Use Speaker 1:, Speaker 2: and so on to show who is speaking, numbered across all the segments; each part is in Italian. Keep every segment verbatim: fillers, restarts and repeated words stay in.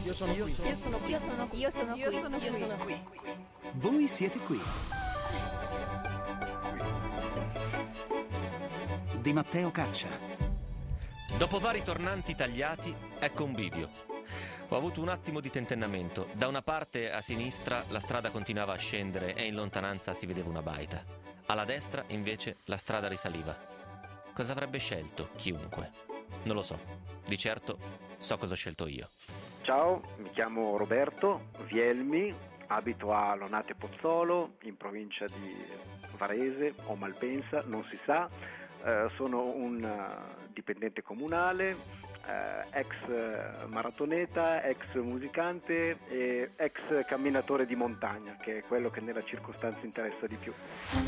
Speaker 1: Io sono qui.
Speaker 2: Io sono qui.
Speaker 3: Io sono qui.
Speaker 2: Io sono qui.
Speaker 3: Io sono
Speaker 2: Io sono
Speaker 3: qui.
Speaker 2: qui.
Speaker 1: Voi siete qui. Di Matteo Caccia.
Speaker 4: Dopo vari tornanti tagliati, ecco un bivio. Ho avuto un attimo di tentennamento. Da una parte, a sinistra, la strada continuava a scendere e in lontananza si vedeva una baita. Alla destra, invece, la strada risaliva. Cosa avrebbe scelto chiunque? Non lo so. Di certo, so cosa ho scelto io.
Speaker 5: Ciao, mi chiamo Roberto Vielmi, abito a Lonate Pozzolo, in provincia di Varese o Malpensa, non si sa. Eh, sono un uh, dipendente comunale, eh, ex maratoneta, ex musicante e ex camminatore di montagna, che è quello che nella circostanza interessa di più.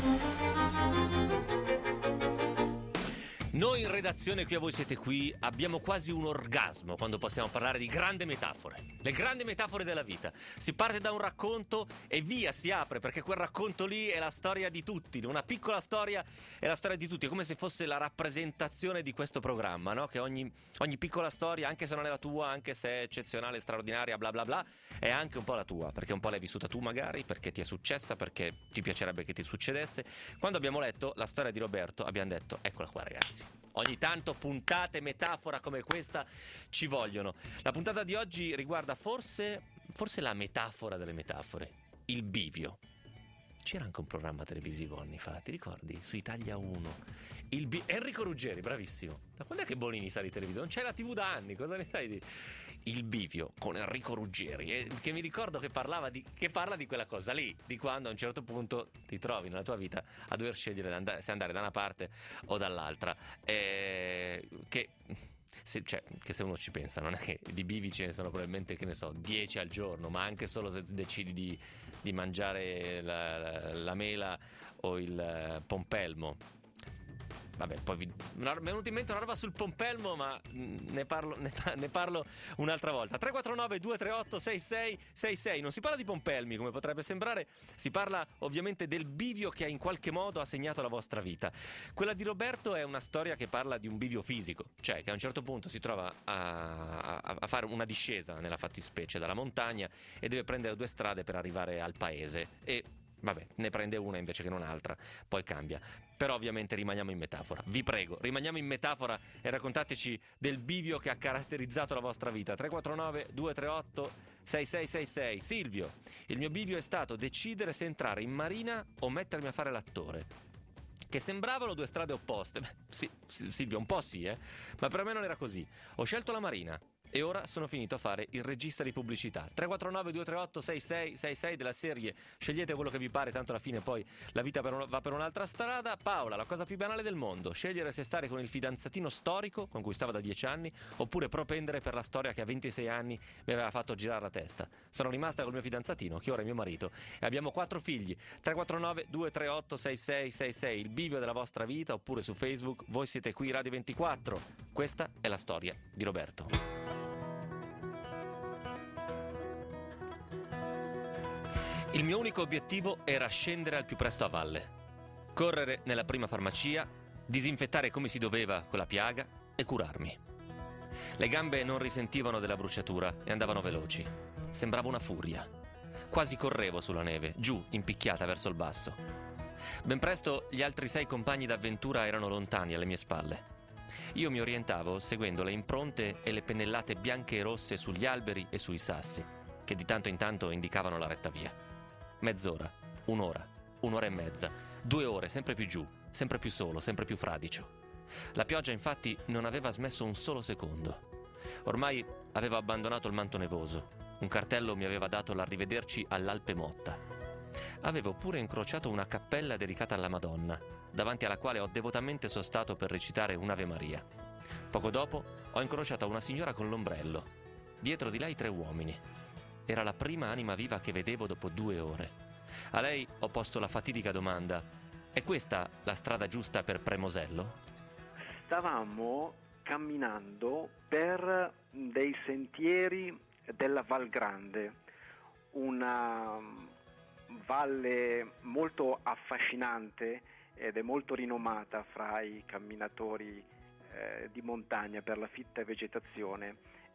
Speaker 4: Noi in redazione, qui a Voi siete qui, abbiamo quasi un orgasmo quando possiamo parlare di grandi metafore. Le grandi metafore della vita. Si parte da un racconto e via, si apre, perché quel racconto lì è la storia di tutti. Una piccola storia è la storia di tutti. È come se fosse la rappresentazione di questo programma, no? Che ogni, ogni piccola storia, anche se non è la tua, anche se è eccezionale, straordinaria, bla bla bla, è anche un po' la tua, perché un po' l'hai vissuta tu magari, perché ti è successa, perché ti piacerebbe che ti succedesse. Quando abbiamo letto la storia di Roberto abbiamo detto, eccola qua ragazzi. Ogni tanto puntate metafora come questa ci vogliono. La puntata di oggi riguarda forse, forse la metafora delle metafore, il bivio. C'era anche un programma televisivo anni fa, ti ricordi? Su Italia uno. Il bi- Enrico Ruggeri, bravissimo. Da quando è che Bonini sa di televisione? Non c'è la tivù da anni, cosa ne sai di... Il bivio con Enrico Ruggeri, eh, che mi ricordo che parlava di che parla di quella cosa lì, di quando a un certo punto ti trovi nella tua vita a dover scegliere andare, se andare da una parte o dall'altra. Eh, che Se, cioè, che se uno ci pensa, non è che di bivi ce ne sono probabilmente, che ne so, dieci al giorno, ma anche solo se decidi di, di mangiare la, la, la mela o il pompelmo. Vabbè, poi vi... mi è venuta in mente una roba sul pompelmo, ma ne parlo, ne, ne parlo un'altra volta. tre quattro nove due tre otto sei sei sei sei. Non si parla di pompelmi, come potrebbe sembrare, si parla ovviamente del bivio che in qualche modo ha segnato la vostra vita. Quella di Roberto è una storia che parla di un bivio fisico, cioè che a un certo punto si trova a, a, a fare una discesa, nella fattispecie, dalla montagna, e deve prendere due strade per arrivare al paese e... vabbè, ne prende una invece che non un'altra, poi cambia. Però ovviamente rimaniamo in metafora. Vi prego, rimaniamo in metafora e raccontateci del bivio che ha caratterizzato la vostra vita. tre quattro nove due tre otto sei sei sei sei. Silvio, il mio bivio è stato decidere se entrare in marina o mettermi a fare l'attore. Che sembravano due strade opposte. Beh, sì, Silvio, un po' sì, eh. Ma per me non era così. Ho scelto la marina. E ora sono finito a fare il regista di pubblicità. tre quattro nove due tre otto sei sei sei sei della serie scegliete quello che vi pare, tanto alla fine poi la vita per un, va per un'altra strada. Paola, la cosa più banale del mondo: scegliere se stare con il fidanzatino storico con cui stavo da dieci anni oppure propendere per la storia che a ventisei anni mi aveva fatto girare la testa. Sono rimasta col mio fidanzatino, che ora è mio marito, e abbiamo quattro figli. tre quattro nove due tre otto sei sei sei sei, il bivio della vostra vita, oppure su Facebook Voi siete qui Radio ventiquattro. Questa è la storia di Roberto. Il mio unico obiettivo era scendere al più presto a valle, correre nella prima farmacia, disinfettare come si doveva quella piaga e curarmi. Le gambe non risentivano della bruciatura e andavano veloci. Sembrava una furia. Quasi correvo sulla neve, giù, impicchiata verso il basso. Ben presto gli altri sei compagni d'avventura erano lontani alle mie spalle. Io mi orientavo seguendo le impronte e le pennellate bianche e rosse sugli alberi e sui sassi, che di tanto in tanto indicavano la retta via. Mezz'ora, un'ora, un'ora e mezza, due ore, sempre più giù, sempre più solo, sempre più fradicio. La pioggia infatti non aveva smesso un solo secondo. Ormai avevo abbandonato il manto nevoso. Un cartello mi aveva dato l'arrivederci all'Alpe Motta. Avevo pure incrociato una cappella dedicata alla Madonna, davanti alla quale ho devotamente sostato per recitare un'Ave Maria. Poco dopo ho incrociato una signora con l'ombrello. Dietro di lei tre uomini. Era la prima anima viva che vedevo dopo due ore. A lei ho posto la fatidica domanda: è questa la strada giusta per Premosello?
Speaker 5: Stavamo camminando per dei sentieri della Val Grande, una valle molto affascinante ed è molto rinomata fra i camminatori eh, di montagna per la fitta vegetazione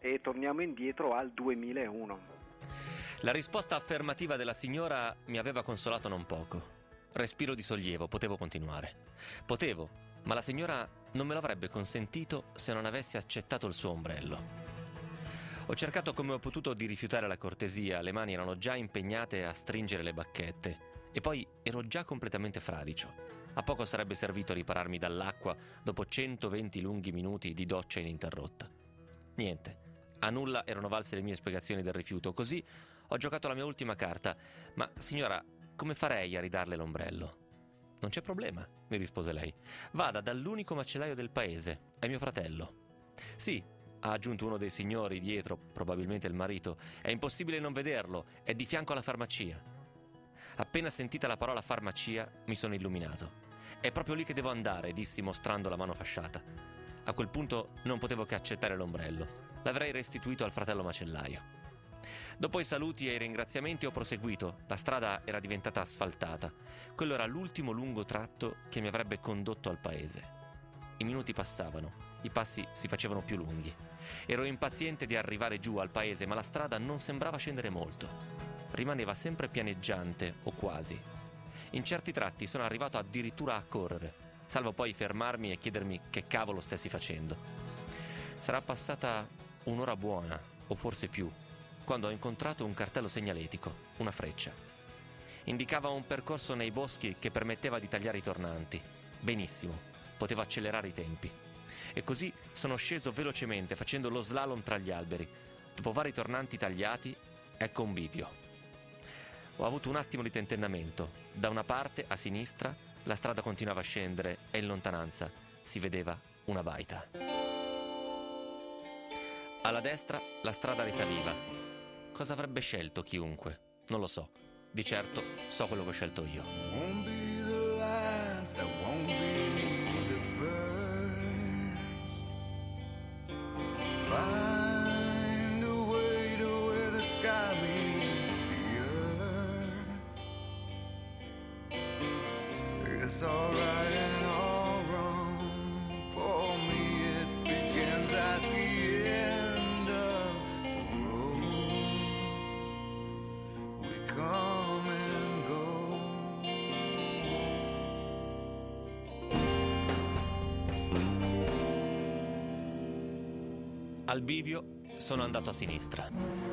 Speaker 5: e torniamo indietro al duemilauno.
Speaker 4: La risposta affermativa della signora mi aveva consolato non poco. Respiro di sollievo, potevo continuare. Potevo, ma la signora non me lo avrebbe consentito se non avessi accettato il suo ombrello. Ho cercato come ho potuto di rifiutare la cortesia, le mani erano già impegnate a stringere le bacchette e poi ero già completamente fradicio. A poco sarebbe servito a ripararmi dall'acqua dopo centoventi lunghi minuti di doccia ininterrotta. Niente, a nulla erano valse le mie spiegazioni del rifiuto, così ho giocato la mia ultima carta. Ma signora, come farei a ridarle l'ombrello? Non c'è problema, mi rispose lei. Vada dall'unico macellaio del paese, è mio fratello. Sì, ha aggiunto uno dei signori dietro, probabilmente il marito. È impossibile non vederlo, è di fianco alla farmacia. Appena sentita la parola farmacia, mi sono illuminato. È proprio lì che devo andare, dissi mostrando la mano fasciata. A quel punto non potevo che accettare l'ombrello. L'avrei restituito al fratello macellaio. Dopo i saluti e i ringraziamenti ho proseguito. La strada era diventata asfaltata. Quello era l'ultimo lungo tratto che mi avrebbe condotto al paese. I minuti passavano, i passi si facevano più lunghi. Ero impaziente di arrivare giù al paese, ma la strada non sembrava scendere molto. Rimaneva sempre pianeggiante, o quasi. In certi tratti sono arrivato addirittura a correre, salvo poi fermarmi e chiedermi che cavolo stessi facendo. Sarà passata un'ora buona, o forse più, quando ho incontrato un cartello segnaletico, una freccia. Indicava un percorso nei boschi che permetteva di tagliare i tornanti. Benissimo, potevo accelerare i tempi. E così sono sceso velocemente facendo lo slalom tra gli alberi. Dopo vari tornanti tagliati, ecco un bivio. Ho avuto un attimo di tentennamento. Da una parte, a sinistra, la strada continuava a scendere e in lontananza si vedeva una baita. Alla destra la strada risaliva. Cosa avrebbe scelto chiunque? Non lo so. Di certo so quello che ho scelto io.
Speaker 2: Won't be the last, that won't be the first. Find a way to where the sky meets the earth. It's all right and all wrong. For me it begins at the end of the road. We come and go.
Speaker 4: Al bivio sono andato a sinistra.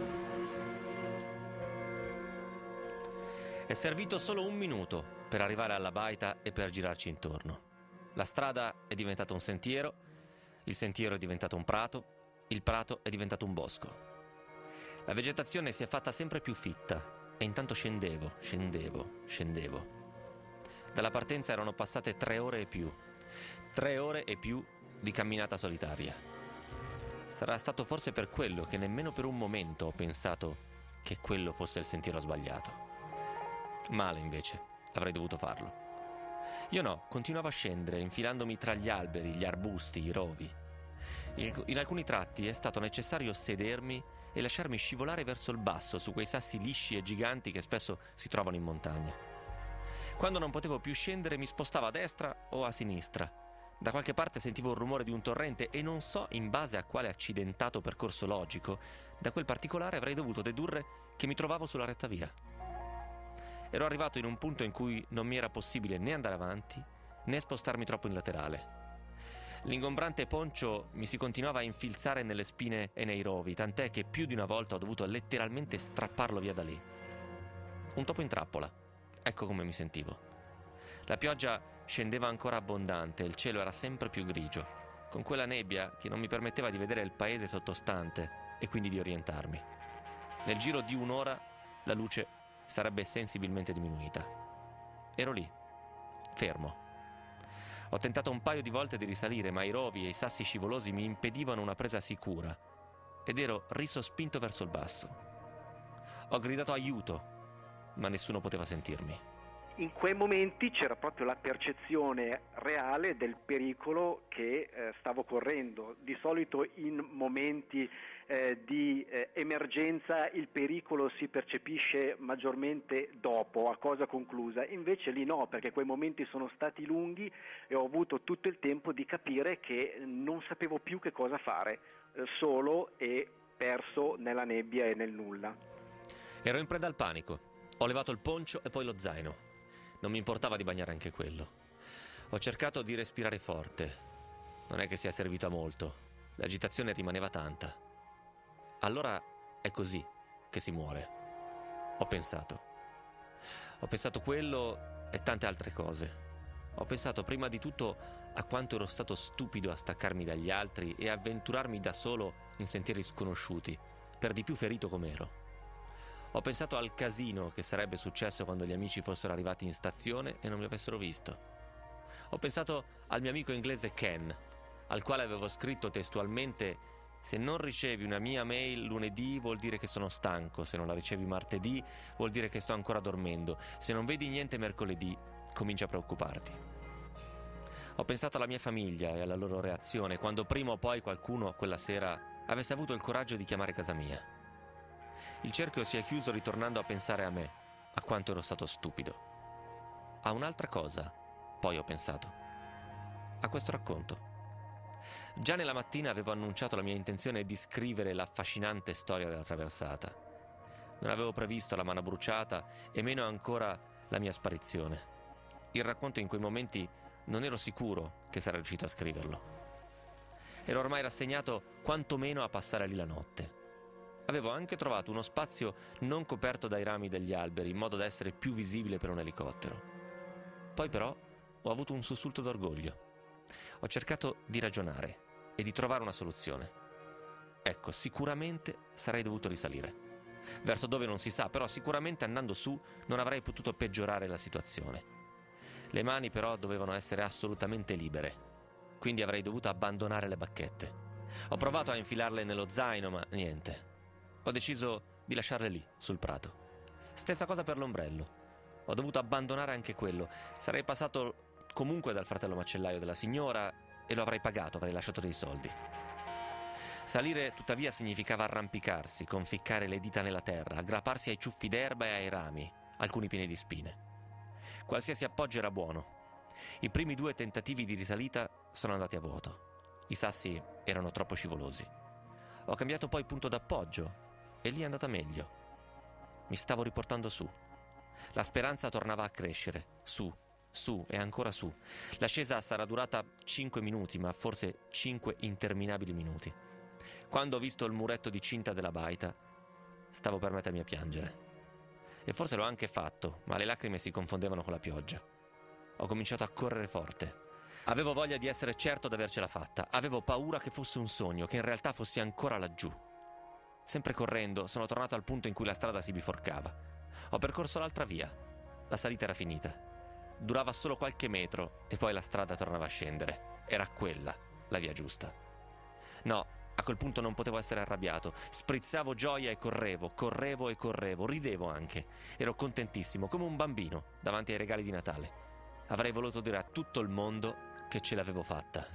Speaker 4: È servito solo un minuto per arrivare alla baita e per girarci intorno. La strada è diventata un sentiero, il sentiero è diventato un prato, il prato è diventato un bosco. La vegetazione si è fatta sempre più fitta e intanto scendevo, scendevo, scendevo. Dalla partenza erano passate tre ore e più, tre ore e più di camminata solitaria. Sarà stato forse per quello che nemmeno per un momento ho pensato che quello fosse il sentiero sbagliato. Male invece, avrei dovuto farlo. Io no, continuavo a scendere, infilandomi tra gli alberi, gli arbusti, i rovi. In, in alcuni tratti è stato necessario sedermi e lasciarmi scivolare verso il basso su quei sassi lisci e giganti che spesso si trovano in montagna. Quando non potevo più scendere mi spostavo a destra o a sinistra. Da qualche parte sentivo il rumore di un torrente e non so in base a quale accidentato percorso logico, da quel particolare avrei dovuto dedurre che mi trovavo sulla retta via. Ero arrivato in un punto in cui non mi era possibile né andare avanti né spostarmi troppo in laterale. L'ingombrante poncio mi si continuava a infilzare nelle spine e nei rovi, tant'è che più di una volta ho dovuto letteralmente strapparlo via da lì. Un topo in trappola, ecco come mi sentivo. La pioggia scendeva ancora abbondante e il cielo era sempre più grigio, con quella nebbia che non mi permetteva di vedere il paese sottostante e quindi di orientarmi. Nel giro di un'ora la luce sarebbe sensibilmente diminuita. Ero lì, fermo. Ho tentato un paio di volte di risalire, ma i rovi e i sassi scivolosi mi impedivano una presa sicura ed ero risospinto verso il basso. Ho gridato aiuto, ma nessuno poteva sentirmi.
Speaker 5: In quei momenti c'era proprio la percezione reale del pericolo che eh, stavo correndo. Di solito in momenti eh, di eh, emergenza il pericolo si percepisce maggiormente dopo, a cosa conclusa. Invece lì no, perché quei momenti sono stati lunghi e ho avuto tutto il tempo di capire che non sapevo più che cosa fare, eh, solo e perso nella nebbia e nel nulla.
Speaker 4: Ero in preda al panico. Ho levato il poncio e poi lo zaino. Non mi importava di bagnare anche quello. Ho cercato di respirare forte. Non è che sia servito a molto. L'agitazione rimaneva tanta. Allora è così che si muore. Ho pensato. Ho pensato quello e tante altre cose. Ho pensato prima di tutto a quanto ero stato stupido a staccarmi dagli altri e avventurarmi da solo in sentieri sconosciuti, per di più ferito com'ero. Ho pensato al casino che sarebbe successo quando gli amici fossero arrivati in stazione e non mi avessero visto. Ho pensato al mio amico inglese Ken, al quale avevo scritto testualmente: se non ricevi una mia mail lunedì vuol dire che sono stanco, se non la ricevi martedì vuol dire che sto ancora dormendo, se non vedi niente mercoledì comincia a preoccuparti. Ho pensato alla mia famiglia e alla loro reazione quando prima o poi qualcuno quella sera avesse avuto il coraggio di chiamare casa mia. Il cerchio si è chiuso ritornando a pensare a me, a quanto ero stato stupido. A un'altra cosa, poi ho pensato. A questo racconto. Già nella mattina avevo annunciato la mia intenzione di scrivere l'affascinante storia della traversata. Non avevo previsto la mano bruciata e meno ancora la mia sparizione. Il racconto in quei momenti non ero sicuro che sarei riuscito a scriverlo. Ero ormai rassegnato quantomeno a passare lì la notte. Avevo anche trovato uno spazio non coperto dai rami degli alberi, in modo da essere più visibile per un elicottero. Poi però ho avuto un sussulto d'orgoglio. Ho cercato di ragionare e di trovare una soluzione. Ecco, sicuramente sarei dovuto risalire. Verso dove non si sa, però sicuramente andando su non avrei potuto peggiorare la situazione. Le mani però dovevano essere assolutamente libere, quindi avrei dovuto abbandonare le bacchette. Ho provato a infilarle nello zaino, ma niente. Ho deciso di lasciarle lì, sul prato. Stessa cosa per l'ombrello. Ho dovuto abbandonare anche quello. Sarei passato comunque dal fratello macellaio della signora e lo avrei pagato, avrei lasciato dei soldi. Salire tuttavia significava arrampicarsi, conficcare le dita nella terra, aggrapparsi ai ciuffi d'erba e ai rami, alcuni pieni di spine. Qualsiasi appoggio era buono. I primi due tentativi di risalita sono andati a vuoto. I sassi erano troppo scivolosi. Ho cambiato poi punto d'appoggio e lì è andata meglio. Mi stavo riportando su. La speranza tornava a crescere, su, su e ancora su. L'ascesa sarà durata cinque minuti, ma forse cinque interminabili minuti. Quando ho visto il muretto di cinta della baita, stavo per mettermi a piangere. E forse l'ho anche fatto, ma le lacrime si confondevano con la pioggia. Ho cominciato a correre forte. Avevo voglia di essere certo di avercela fatta. Avevo paura che fosse un sogno, che in realtà fossi ancora laggiù. Sempre correndo, sono tornato al punto in cui la strada si biforcava. Ho percorso l'altra via. La salita era finita. Durava solo qualche metro e poi la strada tornava a scendere. Era quella la via giusta. No, a quel punto non potevo essere arrabbiato. Sprizzavo gioia e correvo, correvo e correvo, ridevo anche. Ero contentissimo, come un bambino, davanti ai regali di Natale. Avrei voluto dire a tutto il mondo che ce l'avevo fatta.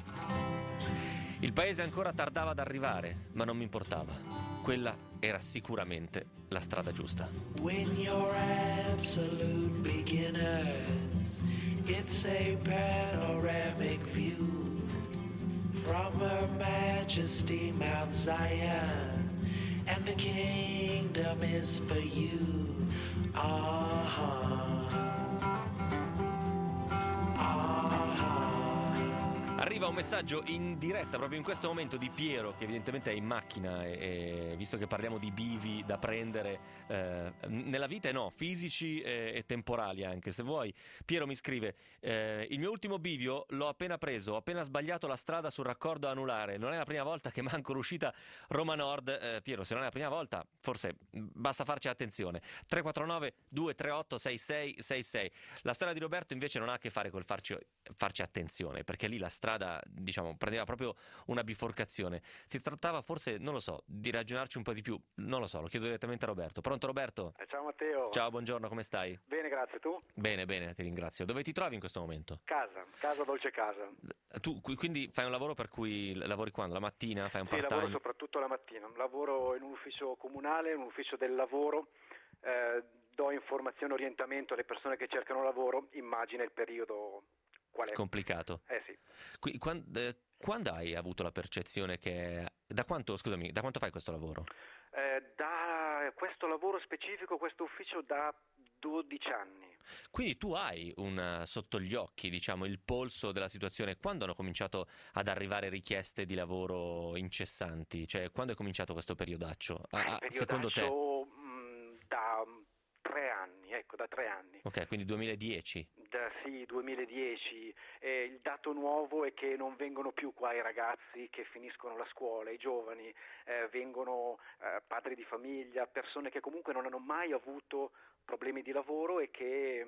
Speaker 4: Il paese ancora tardava ad arrivare, ma non mi importava. Quella era sicuramente la strada giusta.
Speaker 3: When you're absolute beginners, it's a panoramic view from Her Majesty Mount Zion, and the kingdom is for you. Uh-huh.
Speaker 4: Arriva un messaggio in diretta proprio in questo momento di Piero, che evidentemente è in macchina e, e visto che parliamo di bivi da prendere eh, nella vita, e no, fisici e, e temporali anche se vuoi. Piero mi scrive: eh, il mio ultimo bivio l'ho appena preso, ho appena sbagliato la strada sul raccordo anulare, non è la prima volta che manco l'uscita Roma Nord. eh, Piero, se non è la prima volta forse basta farci attenzione. Tre quattro nove due tre otto sei sei sei sei. La storia di Roberto invece non ha a che fare col farci, farci attenzione, perché lì la strada, diciamo, prendeva proprio una biforcazione. Si trattava forse, non lo so, di ragionarci un po' di più, non lo so, lo chiedo direttamente a Roberto. Pronto Roberto?
Speaker 5: Eh, ciao Matteo.
Speaker 4: Ciao, buongiorno, come stai?
Speaker 5: Bene, grazie, tu?
Speaker 4: Bene, bene, ti ringrazio. Dove ti trovi in questo momento?
Speaker 5: Casa, casa dolce casa.
Speaker 4: Tu qui- quindi fai un lavoro per cui lavori quando? La mattina? Fai un
Speaker 5: Sì,
Speaker 4: part-time?
Speaker 5: lavoro soprattutto la mattina. Lavoro in un ufficio comunale, in un ufficio del lavoro. Eh, do informazione e orientamento alle persone che cercano lavoro. Immagina il periodo qual è.
Speaker 4: Complicato.
Speaker 5: Eh sì.
Speaker 4: Qui- quan- eh, Quando hai avuto la percezione che... Da quanto, scusami, da quanto fai questo lavoro?
Speaker 5: Eh, da questo lavoro specifico, questo ufficio da dodici anni.
Speaker 4: Quindi tu hai un, sotto gli occhi, diciamo, il polso della situazione. Quando hanno cominciato ad arrivare richieste di lavoro incessanti? Cioè, quando è cominciato questo periodaccio? Ah,
Speaker 5: Il
Speaker 4: secondo te?
Speaker 5: mh, da tre anni, ecco, da tre anni.
Speaker 4: Ok, quindi duemiladieci.
Speaker 5: Da, sì, duemiladieci. Eh, il dato nuovo è che non vengono più qua i ragazzi che finiscono la scuola, i giovani, eh, vengono eh, padri di famiglia, persone che comunque non hanno mai avuto problemi di lavoro e che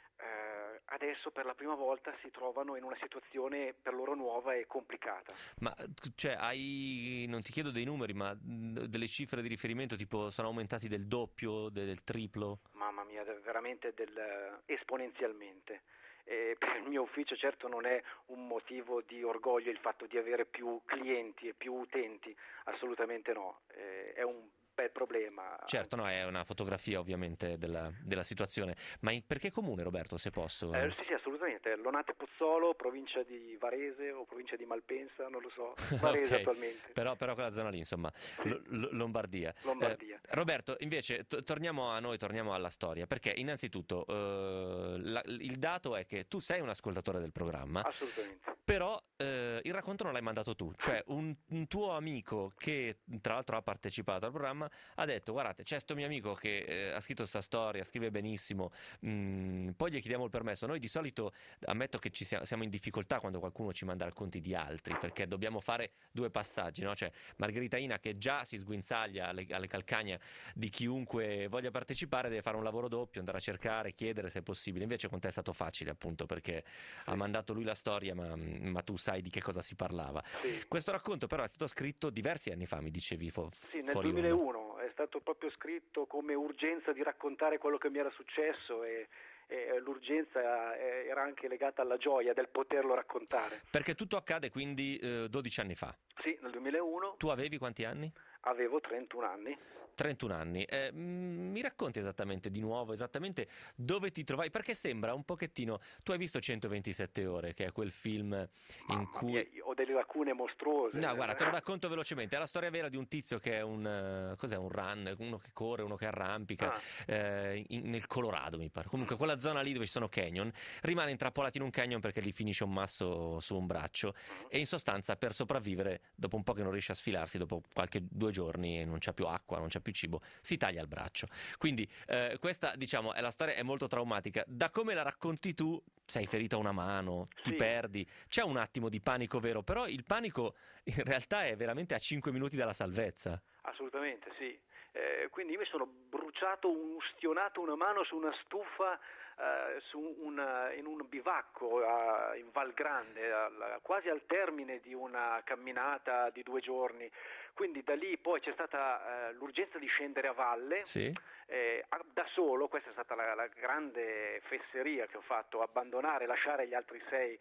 Speaker 5: eh, adesso per la prima volta si trovano in una situazione per loro nuova e complicata.
Speaker 4: Ma cioè hai, non ti chiedo dei numeri, ma delle cifre di riferimento, tipo sono aumentati del doppio, del triplo?
Speaker 5: Mamma mia, veramente del, esponenzialmente. E per il mio ufficio certo non è un motivo di orgoglio il fatto di avere più clienti e più utenti, assolutamente no, eh, è un bel problema.
Speaker 4: Certo, no, è una fotografia ovviamente della, della situazione, ma in, perché comune, Roberto, se posso?
Speaker 5: Eh, sì, sì, assolutamente, Lonate Pozzolo, provincia di Varese o provincia di Malpensa, non lo so, Varese
Speaker 4: Okay,
Speaker 5: attualmente.
Speaker 4: però, però quella zona lì, insomma,
Speaker 5: Sì.
Speaker 4: Lo- Lo- Lombardia.
Speaker 5: Lombardia.
Speaker 4: Eh, Roberto, invece, to- torniamo a noi, torniamo alla storia, perché innanzitutto eh, la- il dato è che tu sei un ascoltatore del programma,
Speaker 5: Assolutamente.
Speaker 4: però eh, il racconto non l'hai mandato tu, cioè un, un tuo amico che tra l'altro ha partecipato al programma ha detto: guardate, c'è sto mio amico che eh, ha scritto sta storia, scrive benissimo, mh, poi gli chiediamo il permesso. Noi di solito, ammetto che ci sia- siamo in difficoltà quando qualcuno ci manda racconti di altri, perché dobbiamo fare due passaggi, no? Cioè Margherita Ina, che già si sguinzaglia alle, alle calcagna di chiunque voglia partecipare, deve fare un lavoro doppio, andare a cercare, chiedere se è possibile. Invece con te è stato facile, appunto, perché ha mandato lui la storia, ma, ma tu sai di che cosa si parlava.
Speaker 5: Sì.
Speaker 4: Questo racconto però è stato scritto diversi anni fa, mi dicevi, fo-
Speaker 5: Sì, nel
Speaker 4: fuori onda.
Speaker 5: duemilauno è stato proprio scritto come urgenza di raccontare quello che mi era successo e, e l'urgenza eh, era anche legata alla gioia del poterlo raccontare.
Speaker 4: Perché tutto accade quindi eh, dodici anni fa.
Speaker 5: Sì, nel duemilauno
Speaker 4: Tu avevi quanti anni?
Speaker 5: avevo trentuno anni.
Speaker 4: trentuno anni. Eh, mm, mi racconti esattamente di nuovo, esattamente dove ti trovavi? Perché sembra un pochettino... Tu hai visto centoventisette ore, che è quel film in
Speaker 5: Mamma
Speaker 4: cui...
Speaker 5: mia, io ho delle lacune mostruose.
Speaker 4: No, guarda, te lo racconto velocemente. È la storia vera di un tizio che è un... eh, cos'è? Un run, uno che corre, uno che arrampica,
Speaker 5: Ah.
Speaker 4: eh, in- nel Colorado, mi pare. Comunque, quella zona lì dove ci sono canyon, rimane intrappolato in un canyon perché gli finisce un masso su un braccio e in sostanza per sopravvivere, dopo un po' che non riesce a sfilarsi, dopo qualche due giorni e non c'ha più acqua, non c'ha più cibo, si taglia il braccio. Quindi eh, questa, diciamo, è la storia, è molto traumatica. Da come la racconti tu, sei ferita a una mano, ti
Speaker 5: Sì.
Speaker 4: perdi, c'è un attimo di panico vero, però il panico in realtà è veramente a cinque minuti dalla salvezza.
Speaker 5: Assolutamente, sì. Eh, quindi io mi sono bruciato, ustionato una mano su una stufa eh, su una, in un bivacco eh, in Val Grande, al- quasi al termine di una camminata di due giorni. Quindi da lì poi c'è stata eh, l'urgenza di scendere a valle.
Speaker 4: Sì?
Speaker 5: Eh, a- da solo, questa è stata la, la grande fesseria che ho fatto, abbandonare, lasciare gli altri sei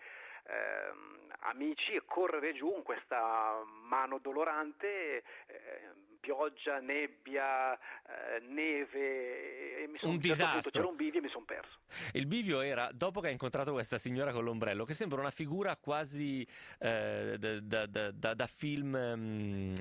Speaker 5: ehm, amici e correre giù in questa mano dolorante, eh, pioggia, nebbia, eh, neve, e mi son,
Speaker 4: Un
Speaker 5: a un certo punto
Speaker 4: disastro.
Speaker 5: c'era un bivio e mi sono perso.
Speaker 4: Il bivio era dopo che hai incontrato questa signora con l'ombrello, che sembra una figura quasi eh, da, da- da- da- da film, mm,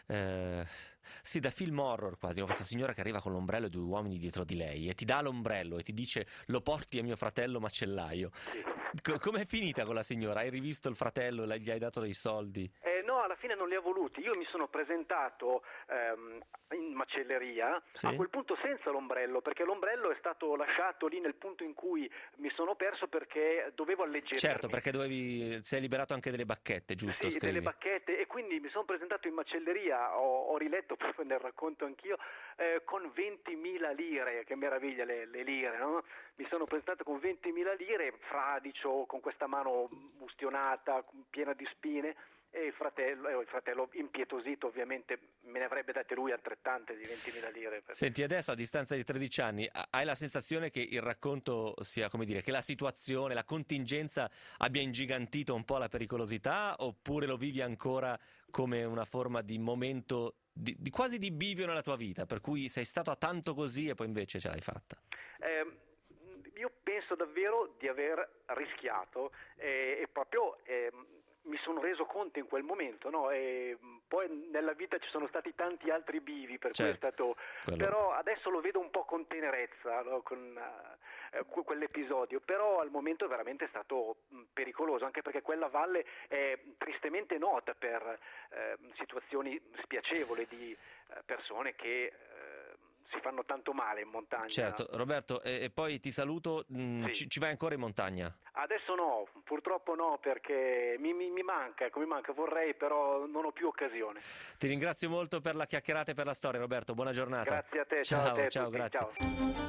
Speaker 4: eh, sì, da film horror quasi. Questa signora che arriva con l'ombrello e due uomini dietro di lei e ti dà l'ombrello e ti dice: lo porti a mio fratello macellaio.
Speaker 5: Sì.
Speaker 4: Co- com'è finita con la signora? Hai rivisto il fratello? Le- Gli hai dato dei soldi?
Speaker 5: Eh, no, alla fine non li ha voluti. Io mi sono presentato ehm, in macelleria,
Speaker 4: Sì?
Speaker 5: a quel punto senza l'ombrello, perché l'ombrello è stato lasciato lì nel punto in cui mi sono perso perché dovevo alleggerirmi.
Speaker 4: Certo, perché dovevi, sei liberato anche delle bacchette, giusto?
Speaker 5: Sì,
Speaker 4: Scrivi.
Speaker 5: delle bacchette, e quindi mi sono presentato in macelleria, ho, ho riletto proprio nel racconto anch'io, eh, con ventimila lire, che meraviglia le, le lire, no? Mi sono presentato con ventimila lire, fradicio, con questa mano ustionata, piena di spine, e il fratello, eh, il fratello impietosito ovviamente me ne avrebbe date lui altrettante di ventimila lire. Per...
Speaker 4: Senti, adesso a distanza di tredici anni ha- hai la sensazione che il racconto sia, come dire, che la situazione, la contingenza abbia ingigantito un po' la pericolosità, oppure lo vivi ancora come una forma di momento di, di quasi di bivio nella tua vita, per cui sei stato a tanto così e poi invece ce l'hai fatta?
Speaker 5: Eh, io penso davvero di aver rischiato eh, e proprio eh, mi sono reso conto in quel momento, no? E poi nella vita ci sono stati tanti altri bivi, per
Speaker 4: certo,
Speaker 5: cui è stato,
Speaker 4: quello...
Speaker 5: però adesso lo vedo un po' con tenerezza, no? Con uh, quell'episodio, però al momento è veramente stato mh, pericoloso, anche perché quella valle è tristemente nota per uh, situazioni spiacevoli di uh, persone che uh, si fanno tanto male in montagna.
Speaker 4: Certo, Roberto, e, e poi ti saluto, mh,
Speaker 5: sì.
Speaker 4: ci, ci vai ancora in montagna?
Speaker 5: Adesso no, purtroppo no, perché mi, mi, mi manca, ecco, mi manca, vorrei, però non ho più occasione.
Speaker 4: Ti ringrazio molto per la chiacchierata e per la storia, Roberto, buona giornata.
Speaker 5: Grazie a te,
Speaker 4: ciao,
Speaker 5: ciao a te,
Speaker 4: ciao,
Speaker 5: tutti,
Speaker 4: grazie.
Speaker 5: ciao.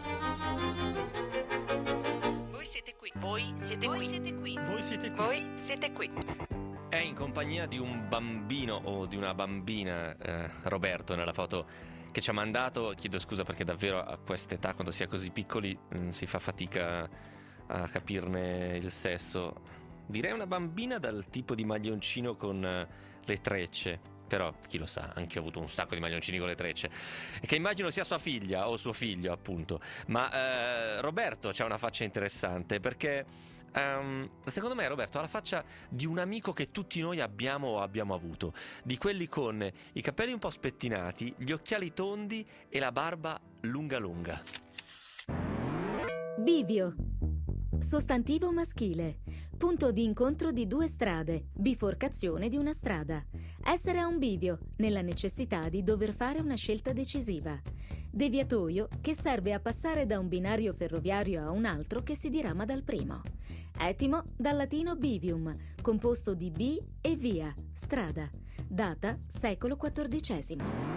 Speaker 6: Voi siete qui, voi siete
Speaker 7: Voi
Speaker 6: qui,
Speaker 7: siete qui.
Speaker 4: Voi siete qui.
Speaker 6: voi siete qui.
Speaker 4: È in compagnia di un bambino o di una bambina, eh, Roberto, nella foto che ci ha mandato. Chiedo scusa perché davvero a quest'età, quando si è così piccoli, mh, si fa fatica a capirne il sesso. Direi una bambina dal tipo di maglioncino con uh, le trecce, però chi lo sa, anche io ho avuto un sacco di maglioncini con le trecce, che immagino sia sua figlia o suo figlio, appunto. Ma uh, Roberto c'ha una faccia interessante, perché Um, secondo me Roberto ha la faccia di un amico che tutti noi abbiamo o abbiamo avuto, di quelli con i capelli un po' spettinati, gli occhiali tondi e la barba lunga lunga.
Speaker 8: Bivio. Sostantivo maschile. Punto di incontro di due strade. Biforcazione di una strada. Essere a un bivio, nella necessità di dover fare una scelta decisiva. Deviatoio che serve a passare da un binario ferroviario a un altro che si dirama dal primo. Etimo dal latino bivium, composto di bi e via, strada. Data secolo quattordicesimo.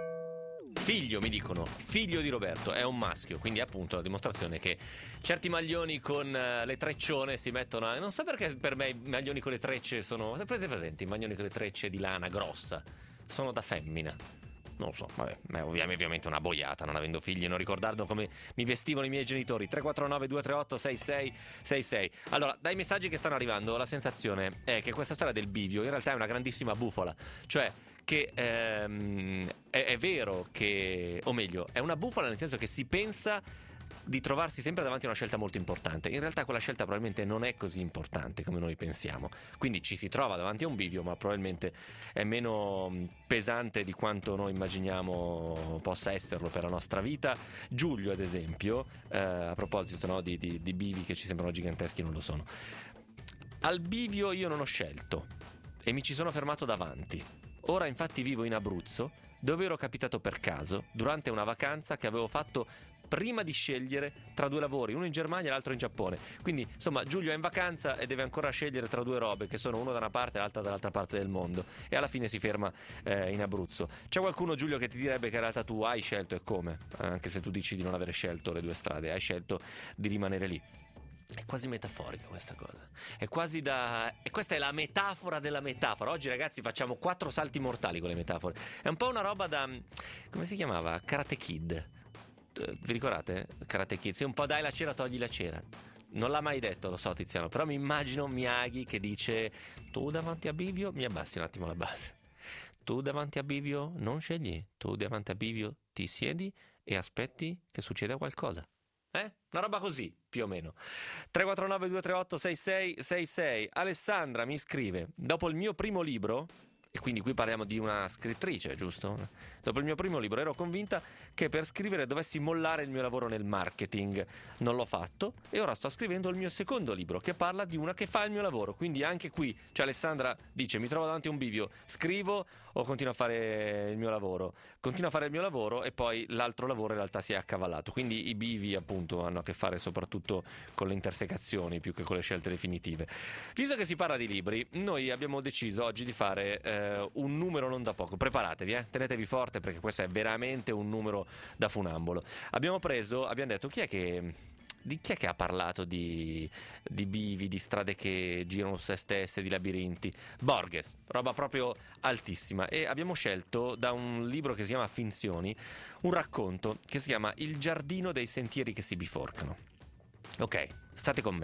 Speaker 4: Figlio, mi dicono, figlio di Roberto, è un maschio, quindi è appunto la dimostrazione che certi maglioni con uh, le treccione si mettono a... Non so perché per me i maglioni con le trecce sono... Sapete presenti i maglioni con le trecce di lana grossa? Sono da femmina. Non lo so, vabbè, è ovviamente una boiata, non avendo figli, non ricordando come mi vestivano i miei genitori. Tre quattro nove due tre otto sei sei sei sei. Allora, dai messaggi che stanno arrivando, la sensazione è che questa storia del bivio in realtà è una grandissima bufala. Cioè che ehm, è, è vero che, o meglio, è una bufala nel senso che si pensa di trovarsi sempre davanti a una scelta molto importante. In realtà quella scelta probabilmente non è così importante come noi pensiamo. Quindi ci si trova davanti a un bivio, ma probabilmente è meno pesante di quanto noi immaginiamo possa esserlo per la nostra vita. Giulio, ad esempio, eh, a proposito, no, di, di, di bivi che ci sembrano giganteschi, non lo sono. Al bivio io non ho scelto e mi ci sono fermato davanti. Ora infatti vivo in Abruzzo, dove ero capitato per caso durante una vacanza che avevo fatto prima di scegliere tra due lavori, uno in Germania e l'altro in Giappone. Quindi insomma Giulio è in vacanza e deve ancora scegliere tra due robe che sono uno da una parte e l'altra dall'altra parte del mondo, e alla fine si ferma eh, in Abruzzo. C'è qualcuno, Giulio, che ti direbbe che in realtà tu hai scelto, e come, anche se tu dici di non avere scelto le due strade, hai scelto di rimanere lì. È quasi metaforica questa cosa, è quasi da... e questa è la metafora della metafora. Oggi ragazzi facciamo quattro salti mortali con le metafore. È un po' una roba da... come si chiamava? Karate Kid. Vi ricordate? Karate Kid. Sì, un po' dai la cera, togli la cera. Non l'ha mai detto, lo so Tiziano, però mi immagino Miyagi che dice: tu davanti a bivio, mi abbassi un attimo la base, tu davanti a bivio non scegli, tu davanti a bivio ti siedi e aspetti che succeda qualcosa. Eh? Una roba così, più o meno. Tre quattro nove due tre otto sei sei sei sei. Alessandra mi scrive: dopo il mio primo libro, e quindi qui parliamo di una scrittrice, giusto? Dopo il mio primo libro ero convinta che per scrivere dovessi mollare il mio lavoro nel marketing. Non l'ho fatto e ora sto scrivendo il mio secondo libro che parla di una che fa il mio lavoro. Quindi anche qui, cioè Alessandra dice: mi trovo davanti a un bivio, scrivo o continuo a fare il mio lavoro? Continuo a fare il mio lavoro e poi l'altro lavoro in realtà si è accavallato. Quindi i bivi appunto hanno a che fare soprattutto con le intersecazioni più che con le scelte definitive. Visto che si parla di libri, noi abbiamo deciso oggi di fare eh, un numero non da poco. Preparatevi, eh? Tenetevi forte, perché questo è veramente un numero da funambolo. Abbiamo preso, abbiamo detto chi è che... di chi è che ha parlato di, di bivi, di strade che girano su se stesse, di labirinti? Borges, roba proprio altissima. E abbiamo scelto da un libro che si chiama Finzioni un racconto che si chiama Il giardino dei sentieri che si biforcano. Ok, state con me.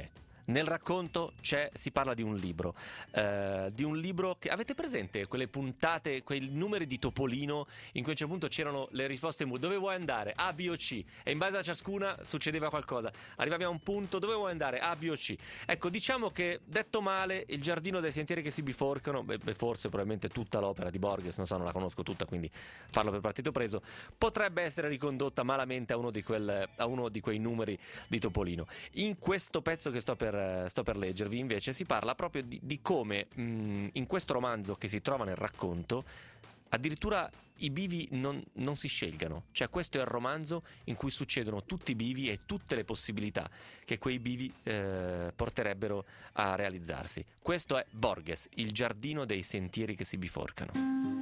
Speaker 4: Nel racconto c'è, si parla di un libro, eh, di un libro che avete presente quelle puntate, quei numeri di Topolino in cui a un certo punto c'erano le risposte mu- dove vuoi andare? A, B o C, e in base a ciascuna succedeva qualcosa. Arrivavi a un punto, dove vuoi andare? A, B o C. Ecco, diciamo che detto male, Il giardino dei sentieri che si biforcano, beh, beh, forse probabilmente tutta l'opera di Borges, non so, non la conosco tutta, quindi parlo per partito preso, potrebbe essere ricondotta malamente a uno di, quel, a uno di quei numeri di Topolino. In questo pezzo che sto per sto per leggervi invece si parla proprio di, di come mh, in questo romanzo che si trova nel racconto addirittura i bivi non, non si scelgano, cioè questo è il romanzo in cui succedono tutti i bivi e tutte le possibilità che quei bivi eh, porterebbero a realizzarsi. Questo è Borges, Il giardino dei sentieri che si biforcano.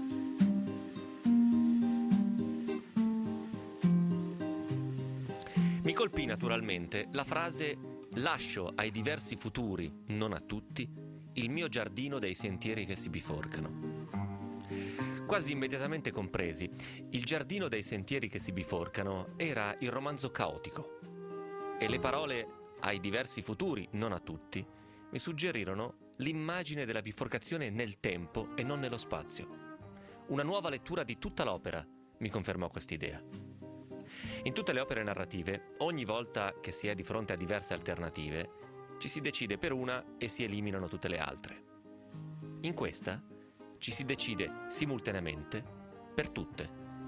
Speaker 4: Mi colpì naturalmente la frase «Lascio ai diversi futuri, non a tutti, il mio giardino dei sentieri che si biforcano». Quasi immediatamente compresi, Il giardino dei sentieri che si biforcano era il romanzo caotico e le parole «ai diversi futuri, non a tutti» mi suggerirono l'immagine della biforcazione nel tempo e non nello spazio. Una nuova lettura di tutta l'opera mi confermò quest'idea. In tutte le opere narrative, ogni volta che si è di fronte a diverse alternative, ci si decide per una e si eliminano tutte le altre. In questa ci si decide simultaneamente per tutte.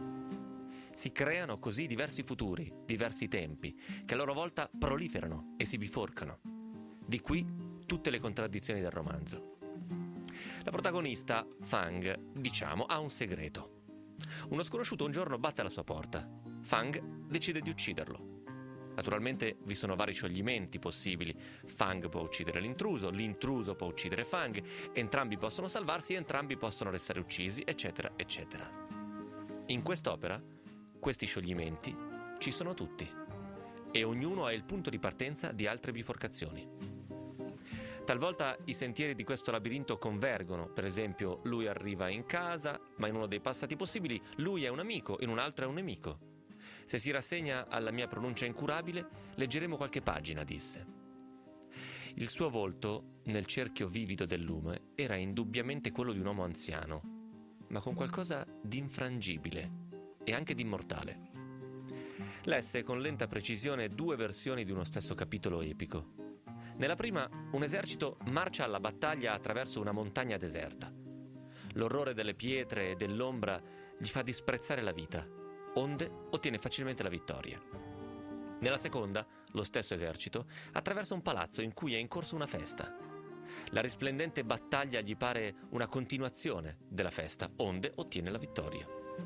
Speaker 4: Si creano così diversi futuri, diversi tempi, che a loro volta proliferano e si biforcano. Di qui tutte le contraddizioni del romanzo. La protagonista, Fang, diciamo, ha un segreto. Uno sconosciuto un giorno batte alla sua porta. Fang decide di ucciderlo. Naturalmente vi sono vari scioglimenti possibili. Fang può uccidere l'intruso, l'intruso può uccidere Fang, entrambi possono salvarsi, entrambi possono restare uccisi, eccetera, eccetera. In quest'opera, questi scioglimenti ci sono tutti e ognuno è il punto di partenza di altre biforcazioni. Talvolta i sentieri di questo labirinto convergono, per esempio lui arriva in casa, ma in uno dei passati possibili lui è un amico, in un altro è un nemico. Se si rassegna alla mia pronuncia incurabile, leggeremo qualche pagina, disse. Il suo volto, nel cerchio vivido del lume, era indubbiamente quello di un uomo anziano, ma con qualcosa di infrangibile e anche di immortale. Lesse con lenta precisione due versioni di uno stesso capitolo epico. Nella prima, un esercito marcia alla battaglia attraverso una montagna deserta. L'orrore delle pietre e dell'ombra gli fa disprezzare la vita, onde ottiene facilmente la vittoria. Nella seconda, lo stesso esercito attraversa un palazzo in cui è in corso una festa. La risplendente battaglia gli pare una continuazione della festa, onde ottiene la vittoria.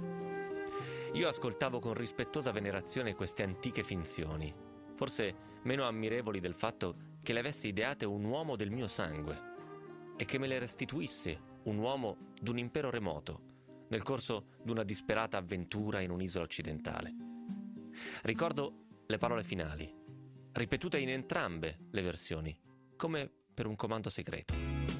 Speaker 4: Io ascoltavo con rispettosa venerazione queste antiche finzioni, forse meno ammirevoli del fatto che le avesse ideate un uomo del mio sangue e che me le restituisse un uomo d'un impero remoto, nel corso d'una disperata avventura in un'isola occidentale. Ricordo le parole finali, ripetute in entrambe le versioni, come per un comando segreto.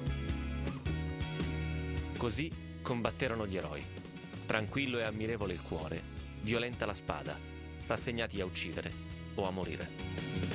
Speaker 4: Così combatterono gli eroi. Tranquillo e ammirevole il cuore, violenta la spada, rassegnati a uccidere o a morire.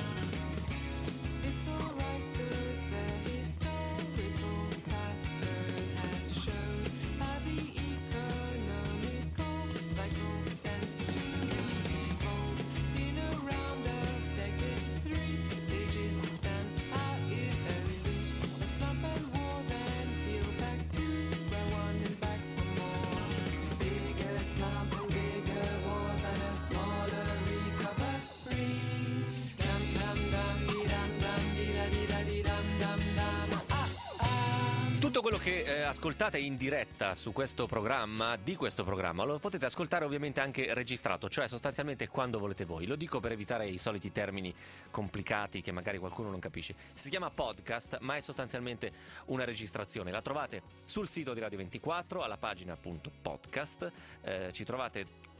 Speaker 4: Tutto quello che eh, ascoltate in diretta su questo programma, di questo programma, lo potete ascoltare ovviamente anche registrato, cioè sostanzialmente quando volete voi. Lo dico per evitare i soliti termini complicati che magari qualcuno non capisce. Si chiama podcast, ma è sostanzialmente una registrazione. La trovate sul sito di Radio ventiquattro, alla pagina appunto podcast. Eh, ci trovate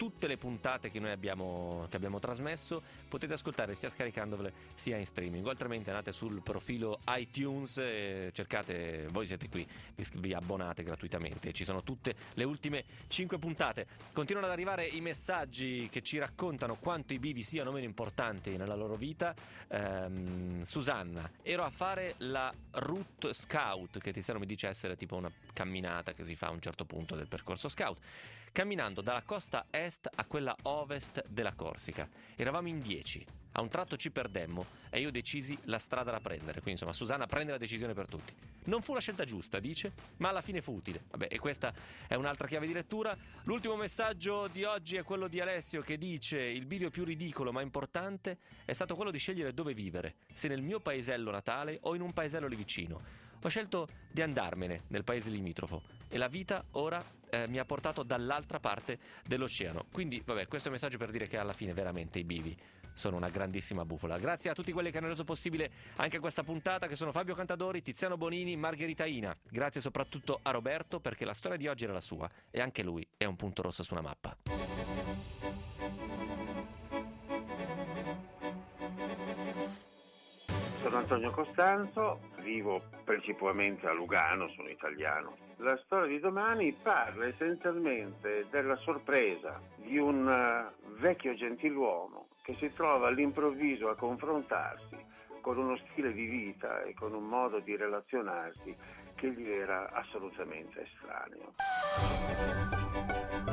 Speaker 4: tutte le puntate che noi abbiamo, che abbiamo trasmesso, potete ascoltare sia scaricandovele sia in streaming, o altrimenti andate sul profilo iTunes e cercate Voi Siete Qui, vi, vi abbonate gratuitamente, ci sono tutte le ultime cinque puntate. Continuano ad arrivare i messaggi che ci raccontano quanto i bivi siano meno importanti nella loro vita. ehm, Susanna: ero a fare la route scout, che Tiziano mi dice essere tipo una camminata che si fa a un certo punto del percorso scout, camminando dalla costa est a quella ovest della Corsica. Eravamo in dieci, a un tratto ci perdemmo e io decisi la strada da prendere. Quindi insomma Susanna prende la decisione per tutti. Non fu la scelta giusta, dice, ma alla fine fu utile. Vabbè, e questa è un'altra chiave di lettura. L'ultimo messaggio di oggi è quello di Alessio, che dice: il bivio più ridicolo ma importante è stato quello di scegliere dove vivere, se nel mio paesello natale o in un paesello lì vicino. Ho scelto di andarmene nel paese limitrofo e la vita ora eh, mi ha portato dall'altra parte dell'oceano. Quindi vabbè, questo è un messaggio per dire che alla fine veramente i bivi sono una grandissima bufala. Grazie a tutti quelli che hanno reso possibile anche questa puntata, che sono Fabio Cantadori, Tiziano Bonini, Margherita Ina. Grazie soprattutto a Roberto, perché la storia di oggi era la sua e anche lui è un punto rosso su una mappa.
Speaker 7: Sono Antonio Costanzo, vivo principalmente a Lugano, sono italiano. La storia di domani parla essenzialmente della sorpresa di un uh, vecchio gentiluomo che si trova all'improvviso a confrontarsi con uno stile di vita e con un modo di relazionarsi che gli era assolutamente estraneo.